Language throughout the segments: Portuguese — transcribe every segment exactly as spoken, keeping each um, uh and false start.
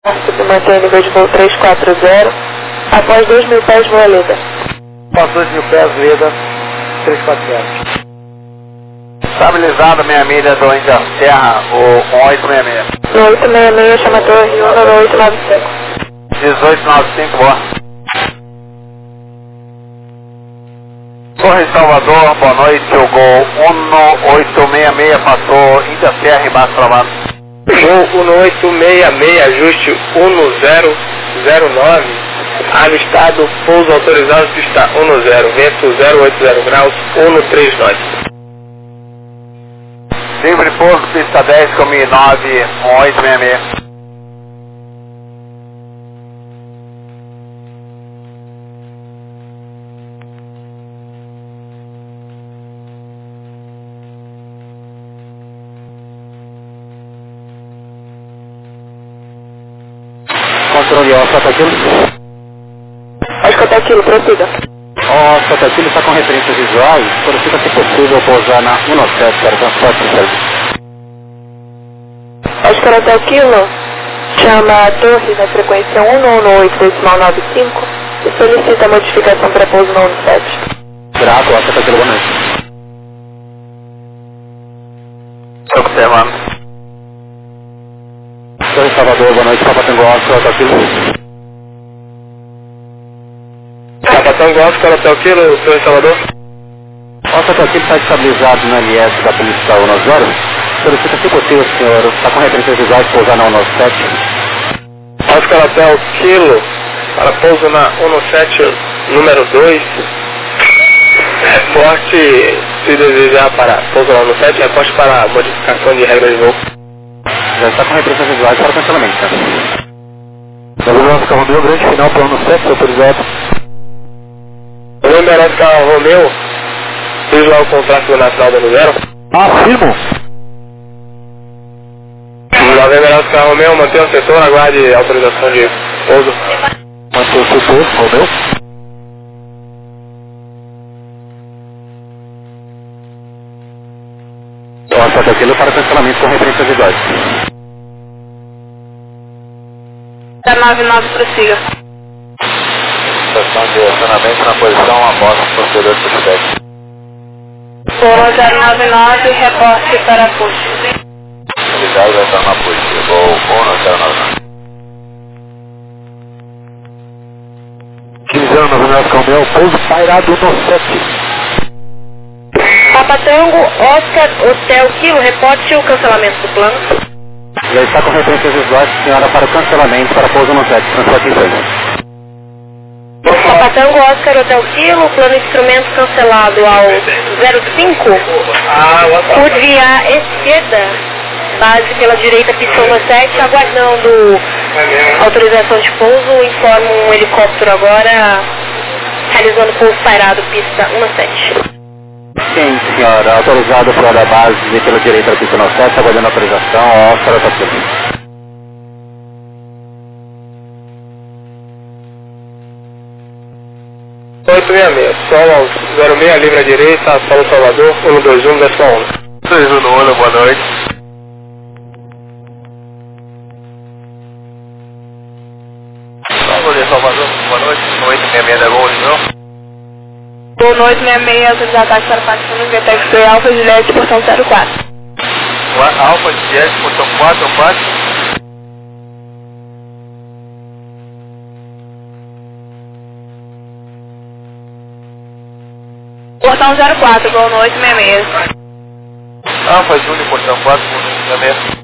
Se mantém nível de voo trezentos e quarenta, após dois mil pés, voa Leda. Após dois mil pés, Leda, trezentos e quarenta. Estabilizado meia milha do Índia Serra, o oito seis seis. No oito seis seis, chama Torre Uno, no oito nove cinco. dezoito noventa e cinco, boa. Torre Salvador, boa noite, o Gol um oito seis seis passou Índia Serra e Baixo Travado. Gol um oito seis seis, ajuste um zero zero nove, avistado, pouso autorizado, pista um zero, vento zero oito zero graus, um três nove. Livre pouso, pista dez, comi nove, um oito seis seis. Controle Oscar Aquilo. Oscar Aquilo, prossiga. Oscar Aquilo está com referências visuais, solicita se possível pousar na um sete para transporte de serviço. Oscar Aquilo, chama a torre na frequência um um oito decimal nove cinco e solicita a modificação para pouso no um sete. Grato, Oscar Aquilo, boa noite. Estou observando. Torre Salvador, boa noite, Papa Tango Oscar Aquilo. Papa Tango Oscar Aquilo, Torre Salvador. Oscar Aquilo está estabilizado no L S da Polícia um zero. Solicita se possível, senhor, está com referências visuais pousar na um sete. Oscar Hotel Kilo, para pouso na um sete, número dois. Reporte, se desejar para pouso na um sete, reporte para modificação de regra de voo. Já está com referências visuais para cancelamento, tá? Gabriel Oscar Romeu, grande final para um sete, autorizado. Gabriel Oscar Romeu, fiz lá o contrato nacional da zero. Afirmo. Novembro Oscar Romeu, mantenha o setor, aguarde autorização de pouso. Mantenha o setor, Romeu. Oscar Aquilo para cancelamento com referências visuais. Da nove nove, prossiga. Estação de acionamento na posição, amostra procedor de feedback. Polo zero nove nove, reporte para push. Ligado, vai estar na posição. Vou um zero nove nove. quinze anos, Novembro Oscar Romeu, pouso pairado no sete. Papa Tango, Oscar, Hotel Kilo, reporte o cancelamento do plano. Já está com referências visuais, senhora, para o cancelamento para pouso no sete, transporte em frente. Papa Tango, Oscar, Hotel Kilo, plano de instrumento cancelado ao zero cinco. Curve à esquerda, base pela direita, pista um sete, aguardando autorização de pouso. Informo um helicóptero agora, realizando pouso pairado, pista um sete. Sim, senhora, autorizado para a base e pela direita da pista um sete, aguardando autorização, Oscar Aquilo. oito seis seis, solo aos zero seis, livre à direita, Solo Salvador, um dois um, décimo um. dois um no olho, boa noite. Salvador de Salvador, boa noite. oito seis seis da Gol, não? Boa noite, seis seis, autorizado ataque para Patrulha, V T X Alfa, Juliette, portão zero quatro. Alfa, Juliette, portão quatro, quatro. Portão zero quatro, boa noite, seis seis. Alfa, Júnior, portão quatro, portão seis.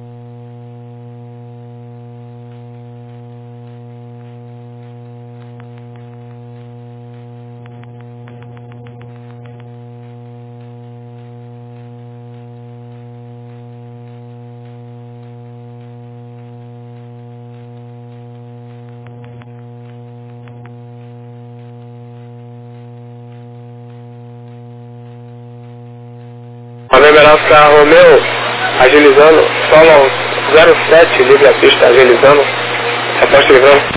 Novembro Oscar Romeu, agilizando, solo aos zero sete, livre a pista, agilizando, reposta livrando.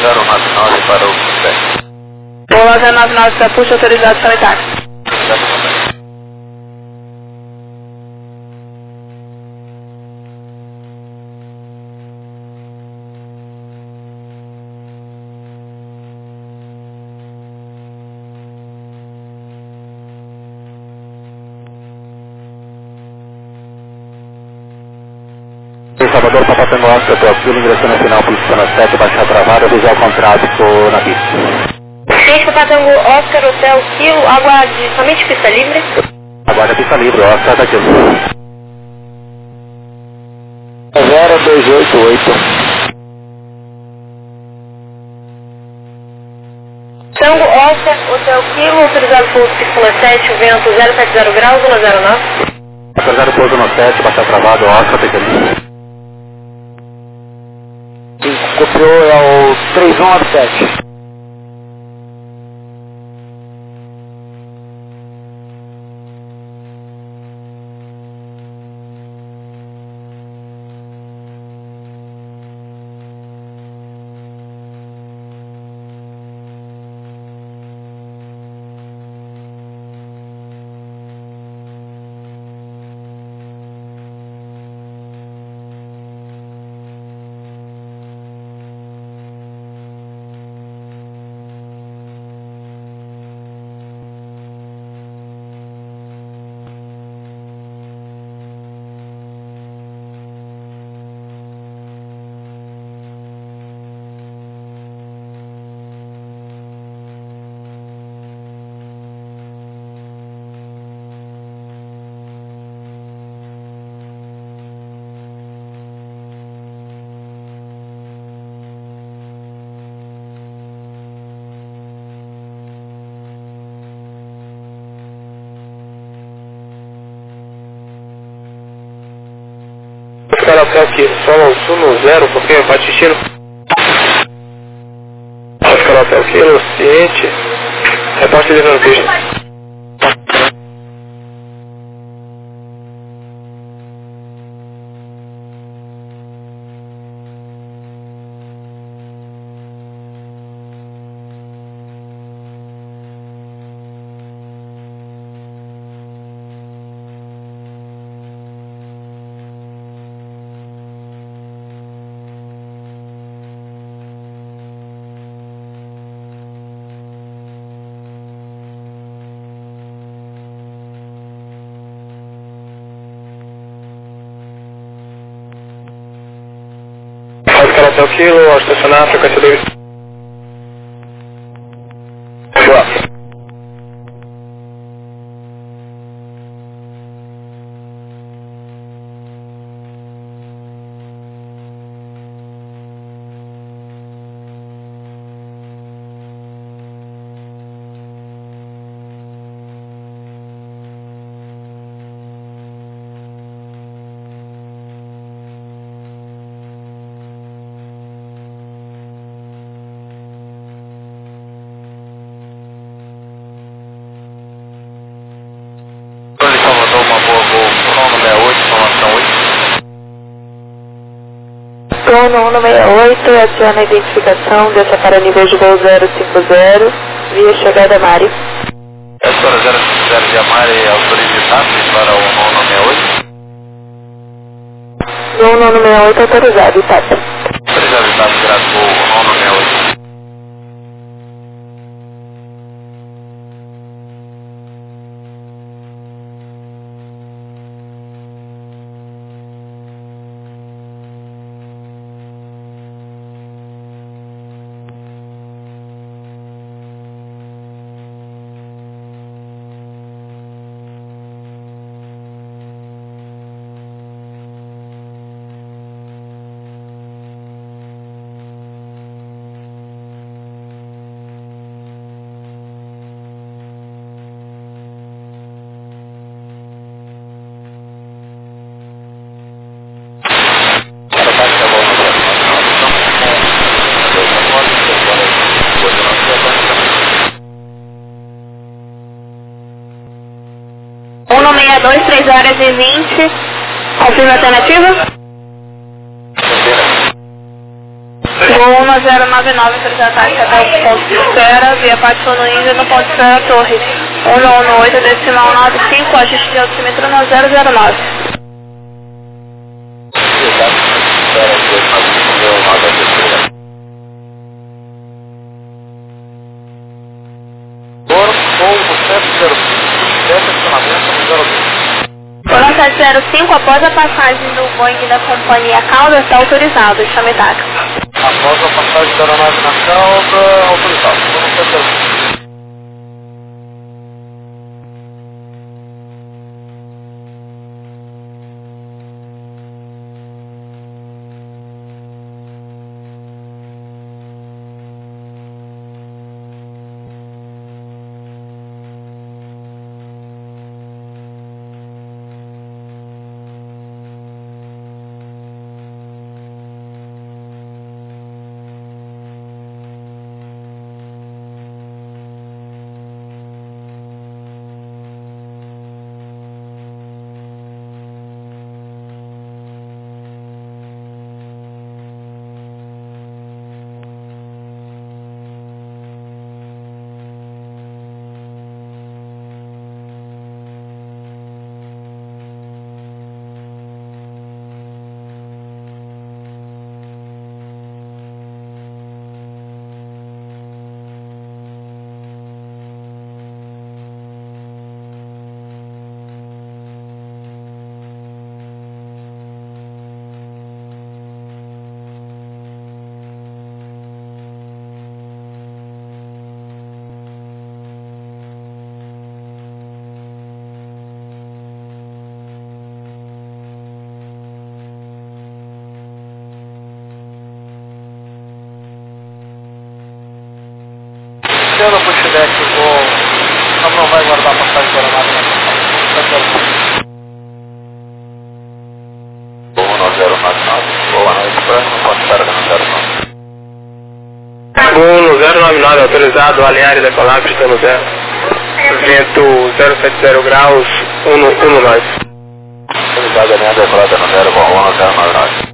zero nove nove para o sete. Bola zero nove nove para puxa, autorizado para o táxi. Salvador, Papa Tango Oscar, estou aqui, ingressando no final, Polícia sete, baixar travada, avisar o contrato, estou na pista. seis, Papa Tango Oscar, Hotel Kilo, aguarde somente pista livre. Aguarde pista livre, Oscar daqui. zero dois oito oito. Tango Oscar, Hotel Kilo, autorizado pouso pista sete, o vento zero sete zero graus, um zero nove. Autorizado pouso no sete, baixar travado, Oscar pequeno. Copiou, é o três um nove sete. Oscar Hotel Kilo, solo Suno zero, porque bate destino. Oscar Hotel Kilo, ciente, repórter de pista. Oscar Hotel Kilo, ao estacionar, frequência livre. Boa. Salvador, uma boa voo, Sono sessenta e oito, informação oito. Sono cento e sessenta e oito, adiciona a identificação, desça para nível de voo zero cinco zero, via chegada Mari. Escola zero cinco zero de Amari, autorize táxi para o Nono sessenta e oito. Nono sessenta e oito autorizado, táxi. Autorizado táxi, graças ao Nono sessenta e oito. um seis dois, três horas e vinte. Confirma a alternativa? um um zero nove nove, autorizado táxi até o ponto de espera, via Pátio Sono Índia, no ponto de espera Torre. um um oito, decimal nove cinco, ajuste de altímetro no zero zero nove. Foram sete zero cinco, após a passagem do Boeing da companhia Cauda, está autorizado, chame táxi. Após a passagem da aeronave na cauda, autorizado. Foram sete zero cinco. Pelo pushback, o voo não vai guardar a passagem da aeronave na Voo no zero nove nove, boa noite, próximo ponto de espera no zero nove. Voo no zero nove nove, autorizado, alinhar e decolar, pista no zero. Vento zero sete zero graus, um no nove. Autorizado, alinhar e decolar no zero, voo no zero nove nove.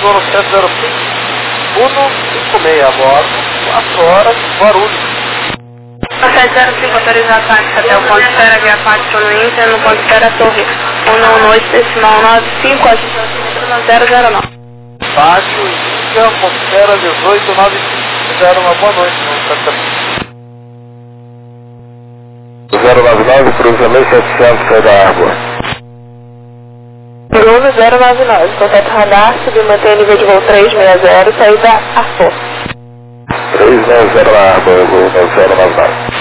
Salvador sete zero cinco, um cinco seis agora, quatro horas, Guarulhos. sete zero cinco autorizado táxi até o ponto de espera Via Pátio no Inter, no ponto de espera Torre um um oito decimal nove cinco, a zero zero nove. Pátio, Inter, ponto de espera dezoito nove cinco. Zero, uma boa noite, não zero nove nove, cruzamento setecentos, sai da água. Bruno zero nove nove, contato radar, subir manter nível de voo três seis zero, saída Arthur. três nove zero na água, voo zero nove nove.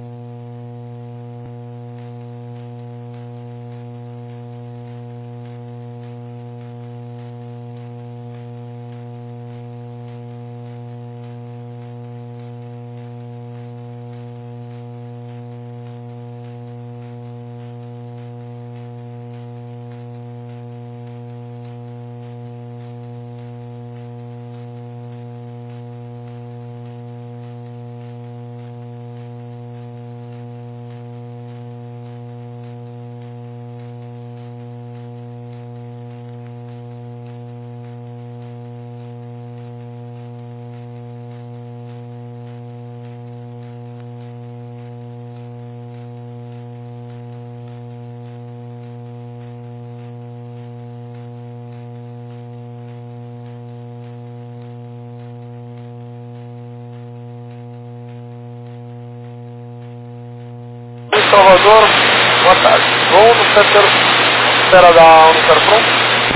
Salvador, boa tarde. Voo no sete zero cinco, espera da Unicar pronto.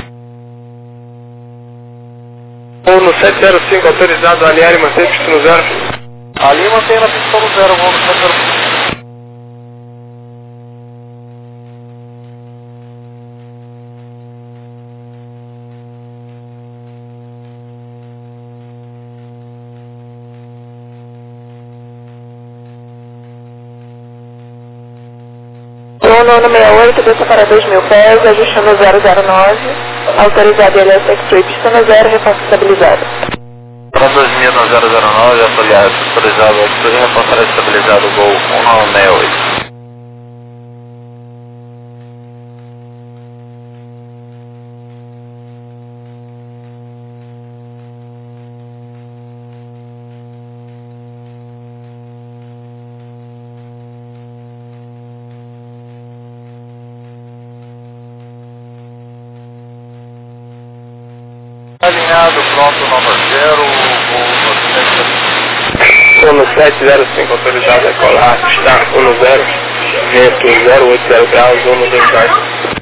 Voo no sete zero cinco, autorizado a alinhar e manter pista no zero. Ali mantém na pista no zero, voo no sete zero cinco. Voo nono seis oito, desça para dois mil pés, ajustando zero zero nove, autorizado L S X-Ray, pista no zero, reforço estabilizado. Para dois mil no zero zero nove, autorizado X-Ray, reforçar estabilizado, voo um nove seis oito. Alinhado, pronto, nova zero, voo no Voo no sete zero cinco, autorizado a decolar, está um no zero, vento zero oito zero graus, um no dois baixo.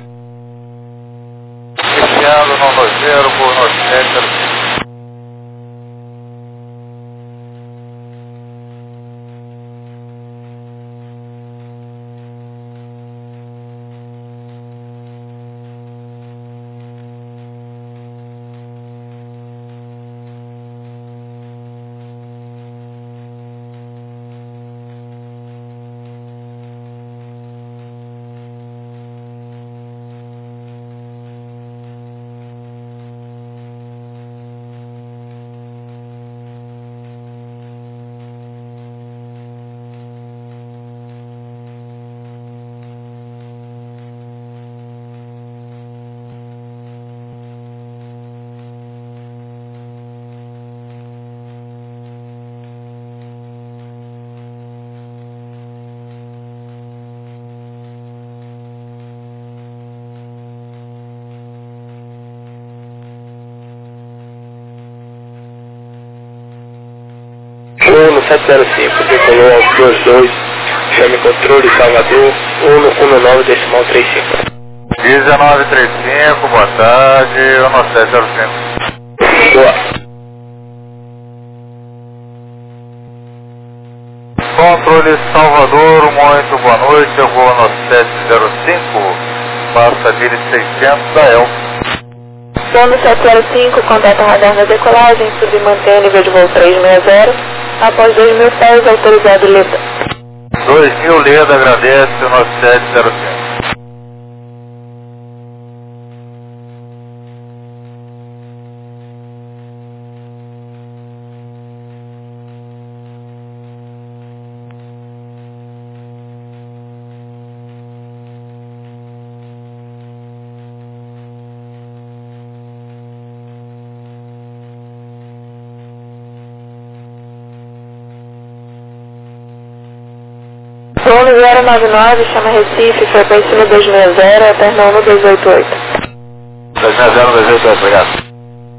Alinhado, nova zero, voo no sete zero cinco. Voo no sete zero cinco, decolou aos dois dois, chame controle Salvador, um no nove decimal trinta e cinco. dezenove trinta e cinco, boa tarde, um no sete zero cinco. Boa. Controle Salvador, muito boa noite, eu vou no sete zero cinco, passa Vire seiscentos da El. Voo no sete zero cinco, contato radar na decolagem, subir manter nível de voo três seis zero, após dois mil pés, autorizado Leda. dois mil Leda, agradece no sete zero cinco. um zero nove nove, chama Recife, frequência um dois seis zero, alterna um dois oito oito. dois seis zero, dois oito oito, obrigado.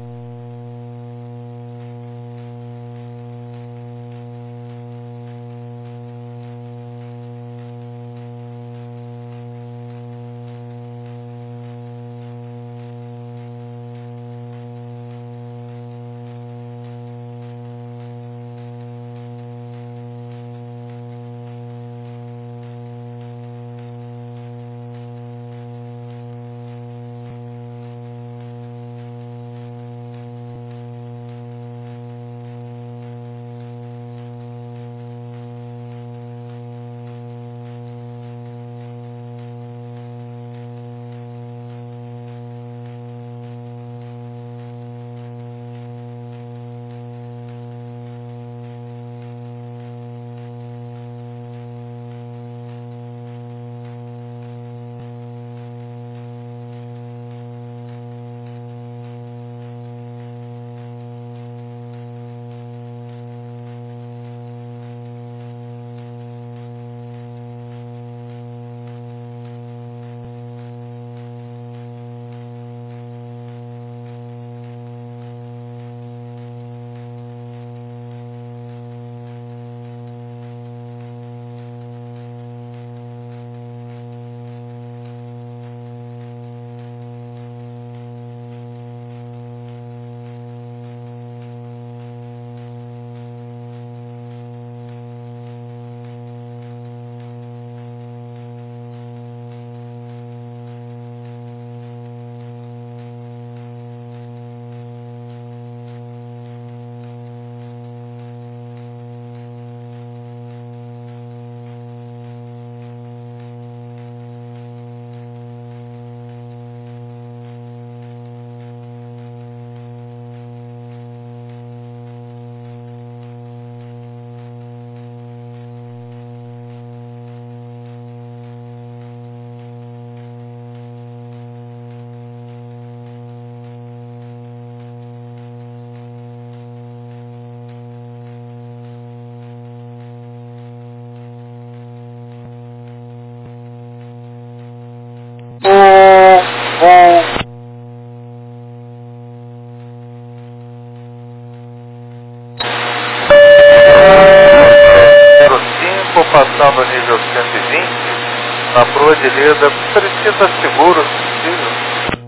Passando a nível cento e vinte, na proa de Leda, precisa seguro, se possível.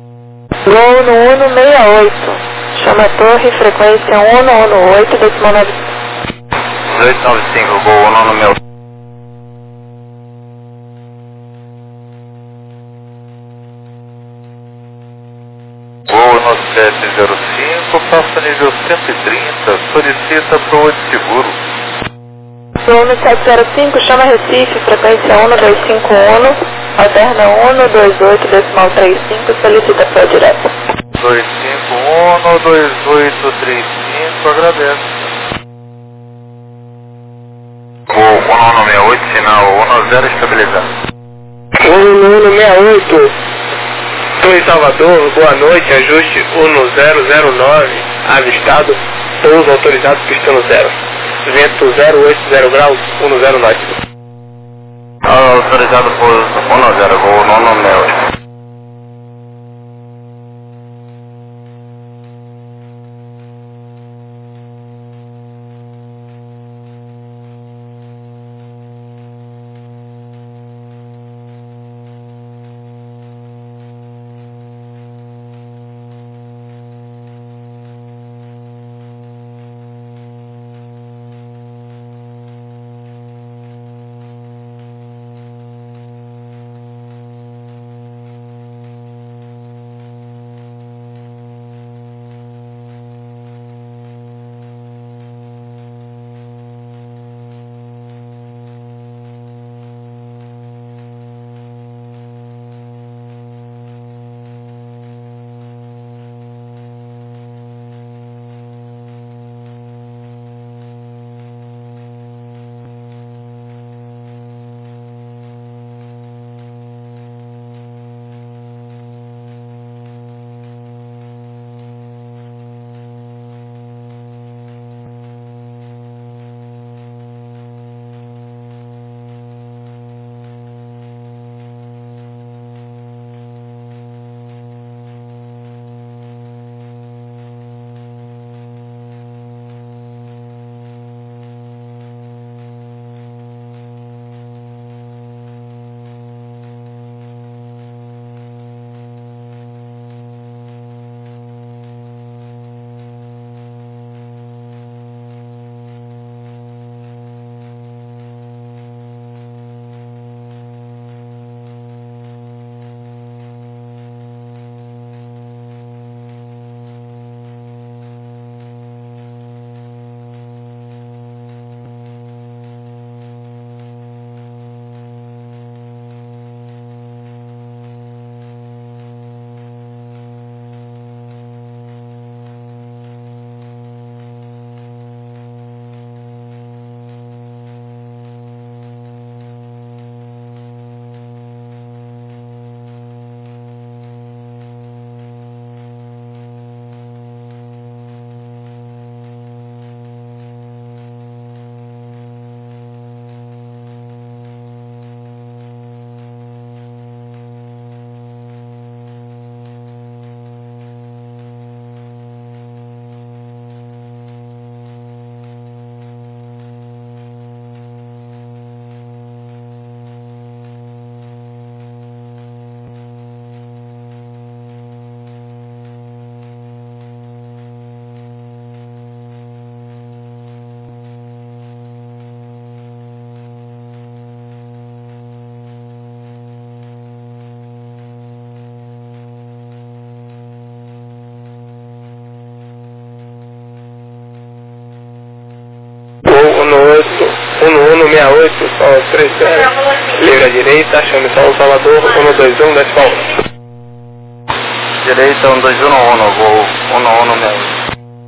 Gol no um um seis oito, chama Torre, frequência um um um oito, decimal nove. dois nove cinco, Gol um um seis oito. Gol no sete zero cinco, passa nível cento e trinta, solicita proa de seguro. Gol no sete zero cinco, chama Recife, frequência um dois cinco um, alterna um dois oito, decimal três cinco, solicita proa direta. dois cinco um, dois oito três cinco, agradeço. Gol um um seis oito, sinal um zero estabilizado. um um seis oito, estou em Salvador, boa noite, ajuste um zero zero nove, avistado, pouso autorizado, pista no zero. Vento zero oito zero graus, um zero nove. Autorizado por um zero, Gol um um seis oito. no seis oito, só três zero. Livre à direita, chame São Salvador, um dois um, desce para um. Direita, um dois um, um, voo um um seis oito.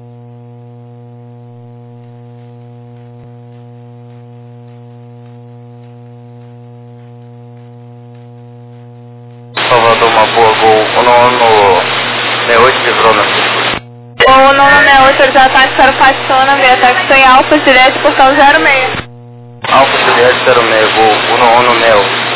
Salvador, uma boa, voo um um seis oito, livrou na circuito. O um um seis oito, eles ataques para o Paixona, meio ataque sem Alfa, direto, portão zero seis. Alfa Juliette zero seis, voo um um seis oito.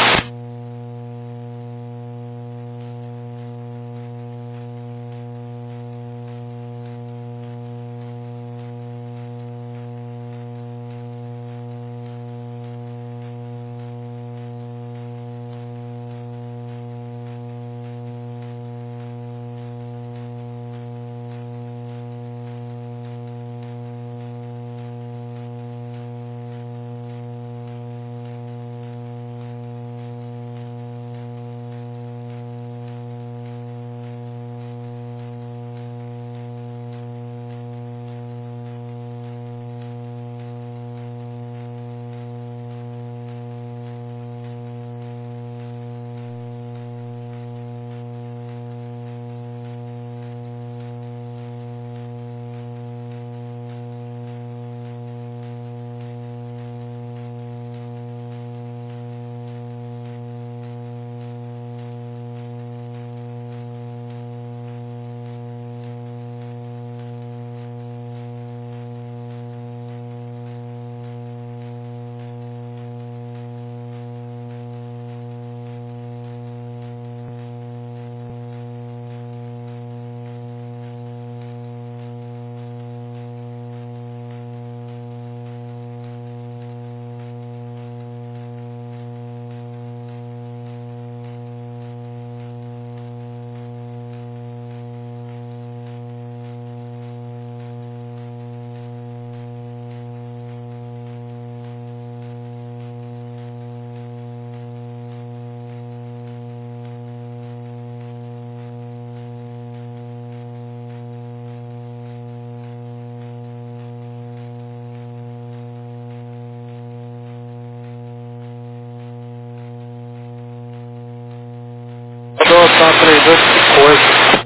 São três dois cinco oito.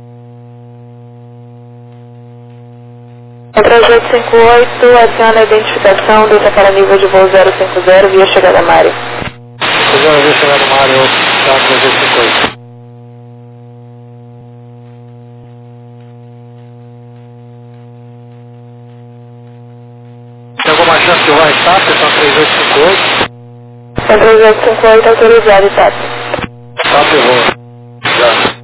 três oito cinco oito, adiciona a identificação, desça para nível de voo zero cinco zero, via chegada Mário. zero via chegada Mário, tá, três oito cinco oito. Tem alguma chance de voar em TAP? São três oito cinco oito. três oito cinco oito, autorizado, TAP. TAP voa. Já.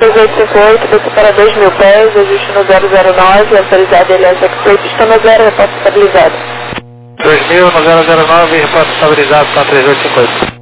dois oito cinco oito, desce para dois mil pés, ajuste no zero zero nove, autorizado L S X-Plate, está no zero, repórter estabilizado. dois mil no zero zero nove, repórter estabilizado, está três oito cinco oito.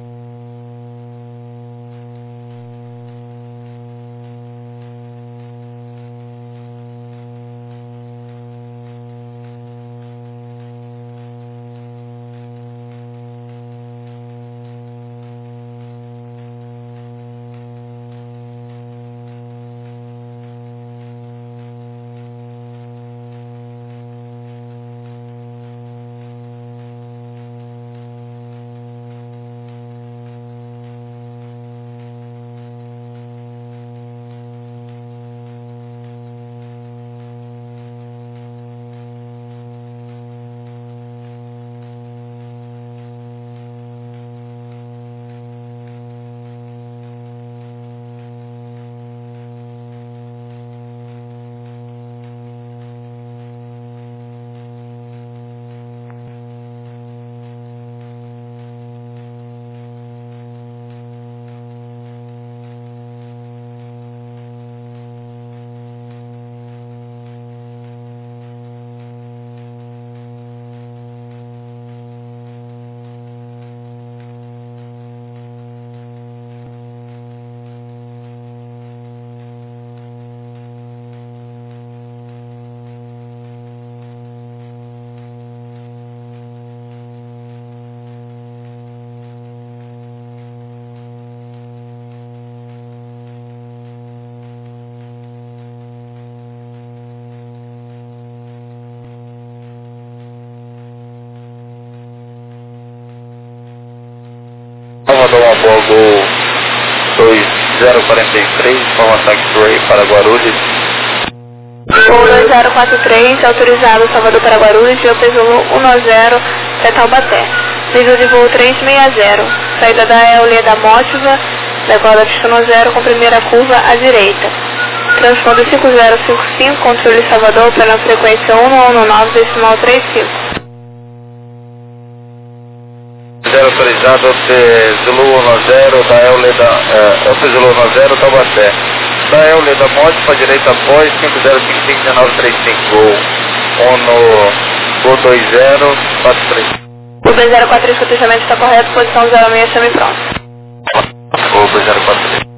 Salvador Ambogo dois zero quatro três, forma taxiway para Guarulhos. Voo dois zero quatro três, autorizado Salvador para Guarulhos, G P Zulu um zero, até Taubaté. Nível de voo trezentos e sessenta. Saída da Eolia da Mótiva, decola pista zero com primeira curva à direita. Transponder cinco zero cinco cinco, controle Salvador, para frequência um um nove, decimal trinta e cinco. Zero autorizado, Zulu um zero, da Eolia da... Uh, Zulu um zero, Taubaté. Da Eolia da Mótiva, direita após, cinco zero cinco cinco, um nove três cinco, Gol. Ono, Gol dois zero quatro três. O dois zero quatro três, cotejamento está correto, posição zero seis, semi-pronto. Gol dois zero quatro três.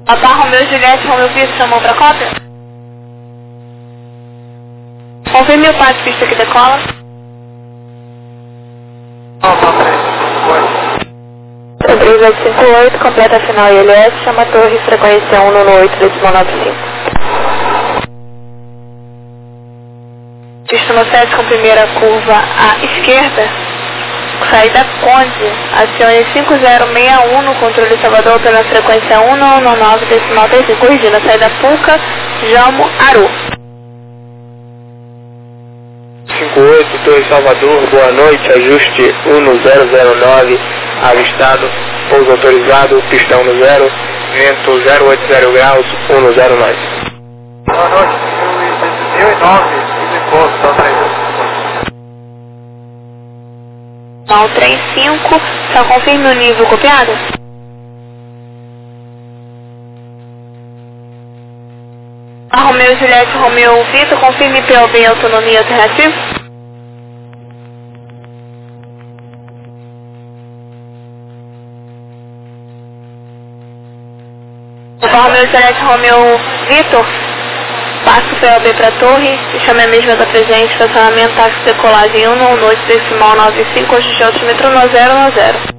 Papá Romeu Juliette, Romeu Vitor, chamou pra cópia? Confirme o passo pista que decola. três oito cinco oito, completa a final I L S, chama a torre, frequência um nove oito decimal nove cinco. Pista no sete com primeira curva à esquerda, saída Conde, acione cinco zero seis um no controle Salvador pela frequência um nove nove decimal três cinco, corrigindo a saída Puca, Jamo, Aru. cinco oito, Torre Salvador, boa noite, ajuste um zero zero nove, avistado, pouso autorizado, pistão no zero, vento zero oito zero graus, um zero nove. Boa noite, mil e nove, e pouco, só três. Mal três cinco, só confirme o nível copiado. A Romeu Juliette, Romeu Vitor, confirme P O B autonomia alternativa. A Romeu Juliette, Romeu Vitor, passo P O B para torre, chame a mesma da presente, estacionamento, táxi, decolagem um nove oito decimal nove cinco, hoje de altimetro no zero no zero.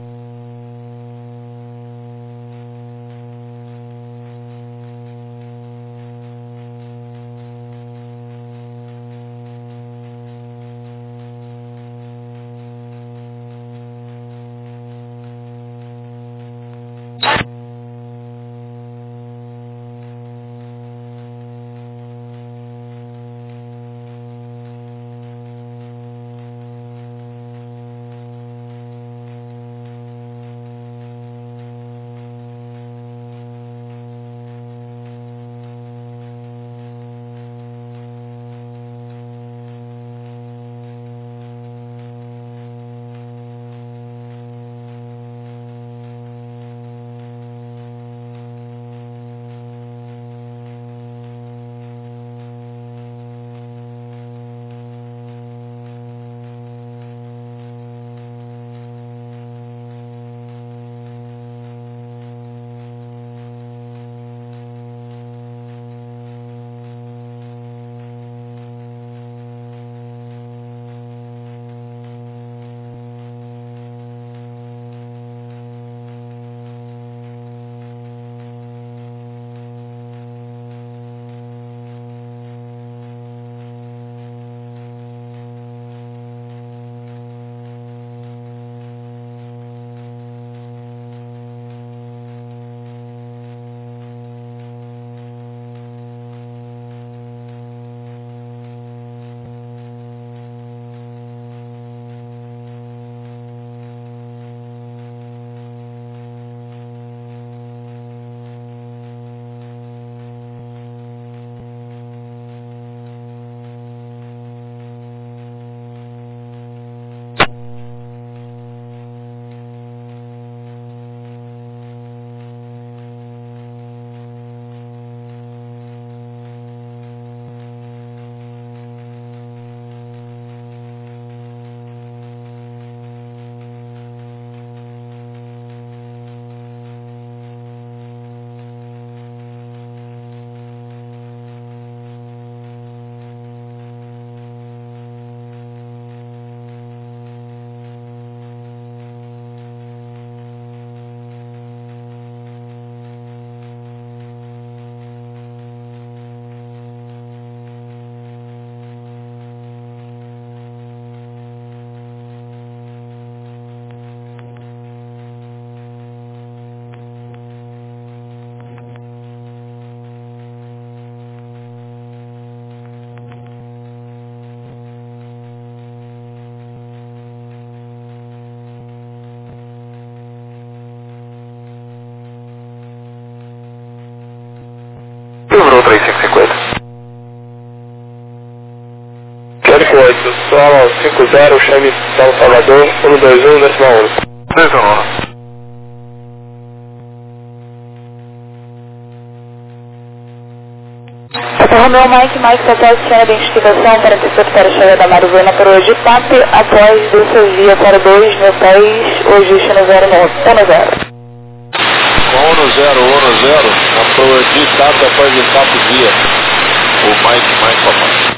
três cinco cinco oito. cinco oito, solo cinco zero, chame São Salvador, um dois um, decimal um. dois um. Romeu Mike, Mike Satélite sem identificação para interceptar a chegada da Marizena para hoje P A P, após descer via para dois, no seis, hoje no zero um zero. um zero um zero, a Proedi Tata para evitar o dia. O Mike, Mike, papai.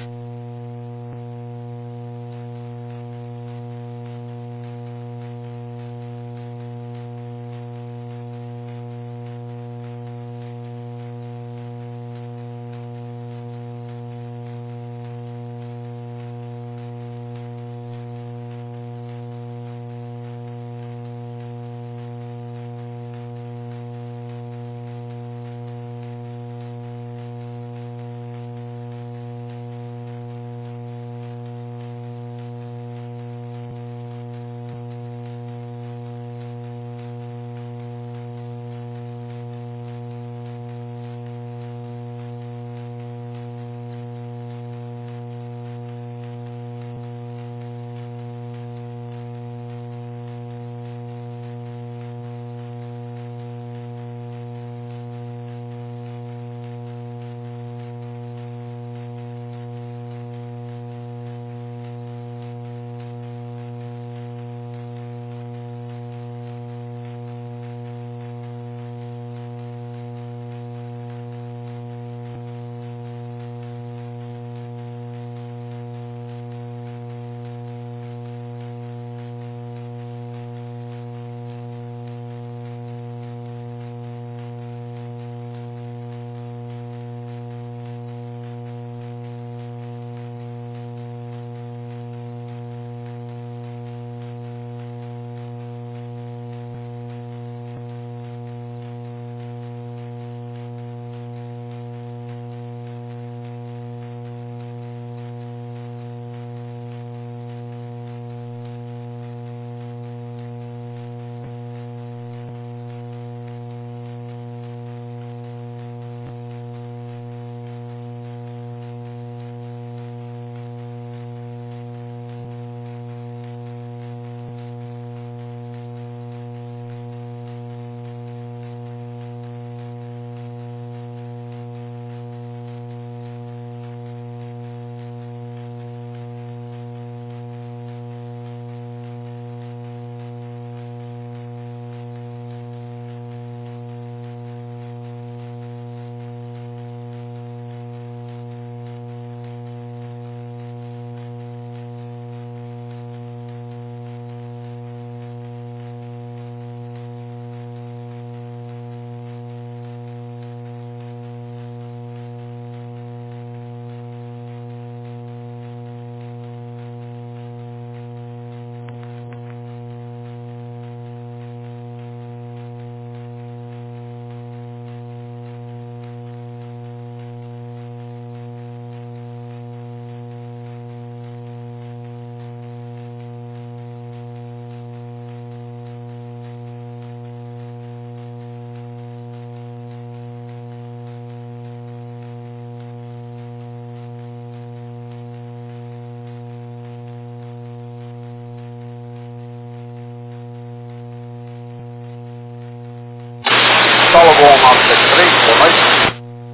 Paulo Gol nove sete três, boa noite.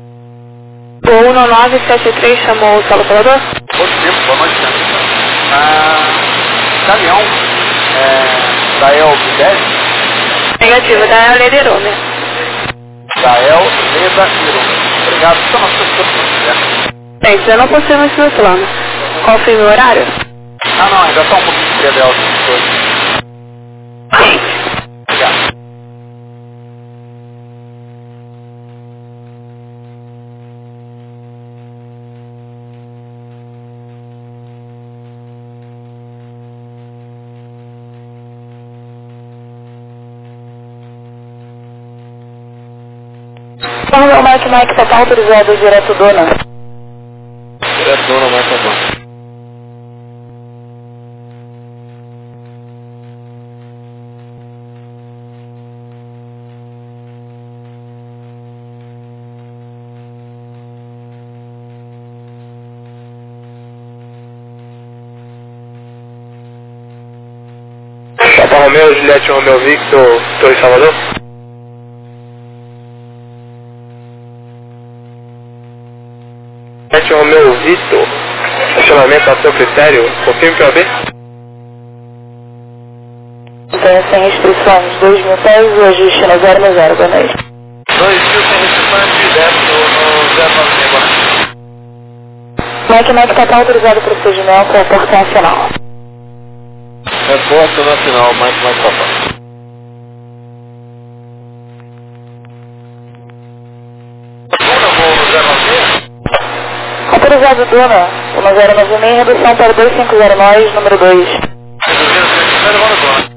O um nove sete três chamou o solo operador? Muito tempo, boa noite. Ah, caminhão, é, da El dez. Negativo, da El liderou, né? Da El Leda Iron. Obrigado, só uma pessoa. Bem, eu não possui mais meu plano. Confirme o horário? Ah não, ainda só um pouquinho de Del dois. Gente. Obrigado. Vamos ver o Mike Mike total autorizado direto dona. Direto dona, mais tá Papa Romeo, Juliette Romeo Victor, Torre Salvador. Juliette Romeo Victor, estacionamento a seu critério, confirme P O B. Então, sem restrições, dois mil pés, o ajuste no zero no zero, boa noite. dois mil sem restrições, desce no, no zero nove seis, boa noite. Mike Mike está autorizado o procedimento ao porto nacional. Reporte nacional, Mike Mike Papa. Duna, voo no zero nove seis? Autorizado Duna, o no zero nove seis, redução para dois cinco zero nove, número dois. duzentos e cinquenta, vou no Duna.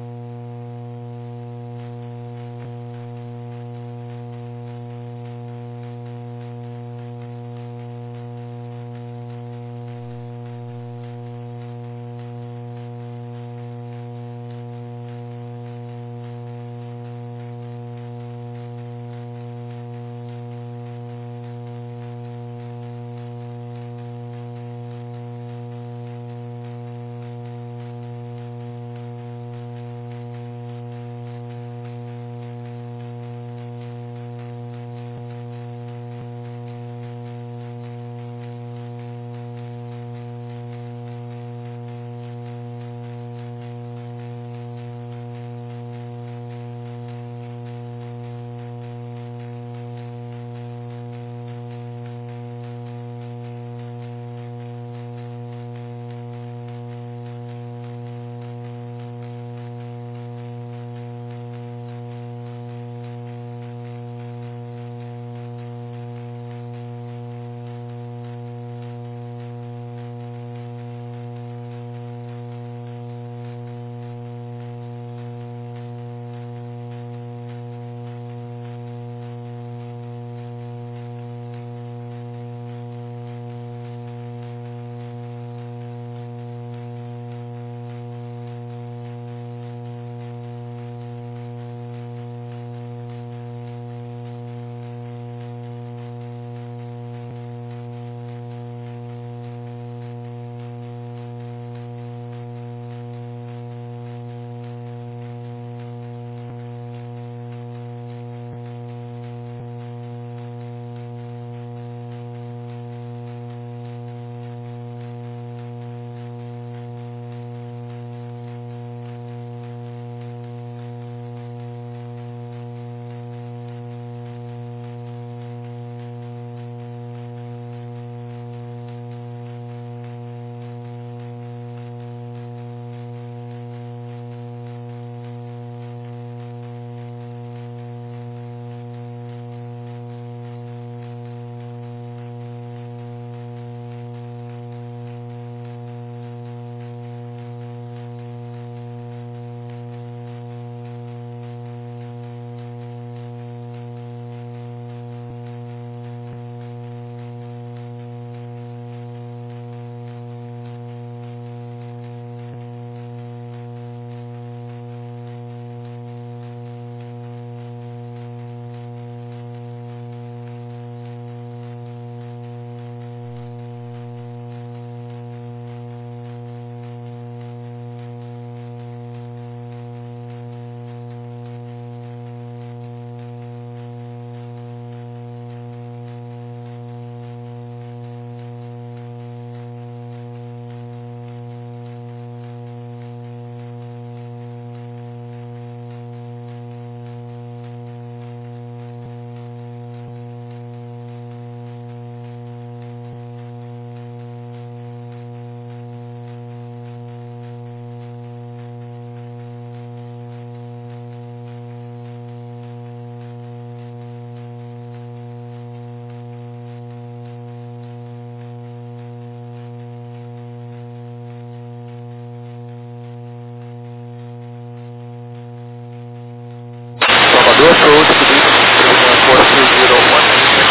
Salvador, approach to be four three zero one.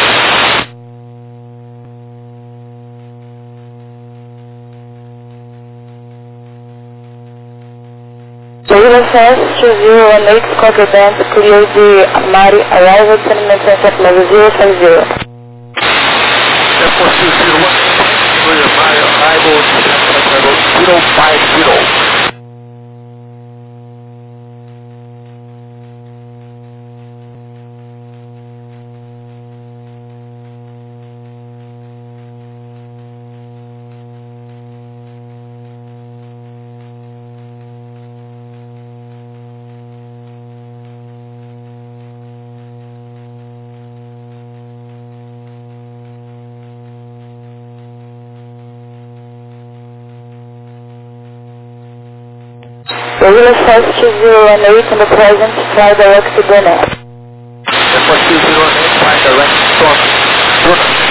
J S S two zero one eight Squadron Band, clear the Mari arrival ten minutes at level zero five zero. Air Force two zero one, clear Mari arrival at level zero five zero. Regular first to zero and eight in the present, fly direct to Burnett. Depois to zero and eight, fly direct to Burnett.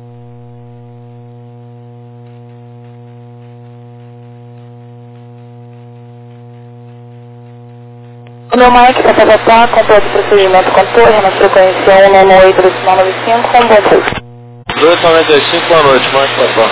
O meu Mike, papapá, completo procedimento com torre na frequência um nove oito dois nove cinco, com bom fluxo. dois noventa e cinco, boa noite, Mike, papá.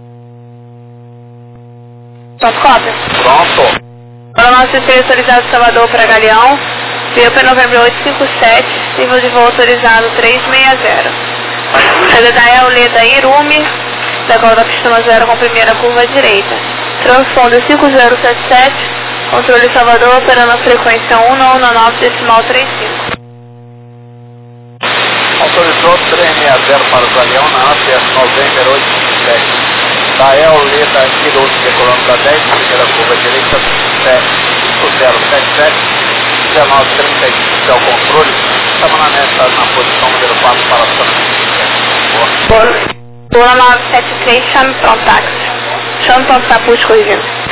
Pronto, cópia. Pronto. Para o nosso sistema autorizado de Salvador para Galeão, V P Novembro oito cinco sete, nível de voo autorizado trezentos e sessenta. Saída da Eoleda Irume, decola da pista zero com primeira curva direita. Transponder cinco zero sete sete, controle Salvador operando a frequência um nove nove decimal trinta e cinco. Autorizou trezentos e sessenta para o Galeão na A P S Novembro oito cinco sete. Da Eoleda Irume, decolando da dez, primeira curva direita, cinco zero sete sete, dezenove trinta e cinco, é o controle. Estamos na meta, na posição número quatro para a zona. Boa. Boa nove sete três, chame para o táxi. Chame para o táxi corrigindo.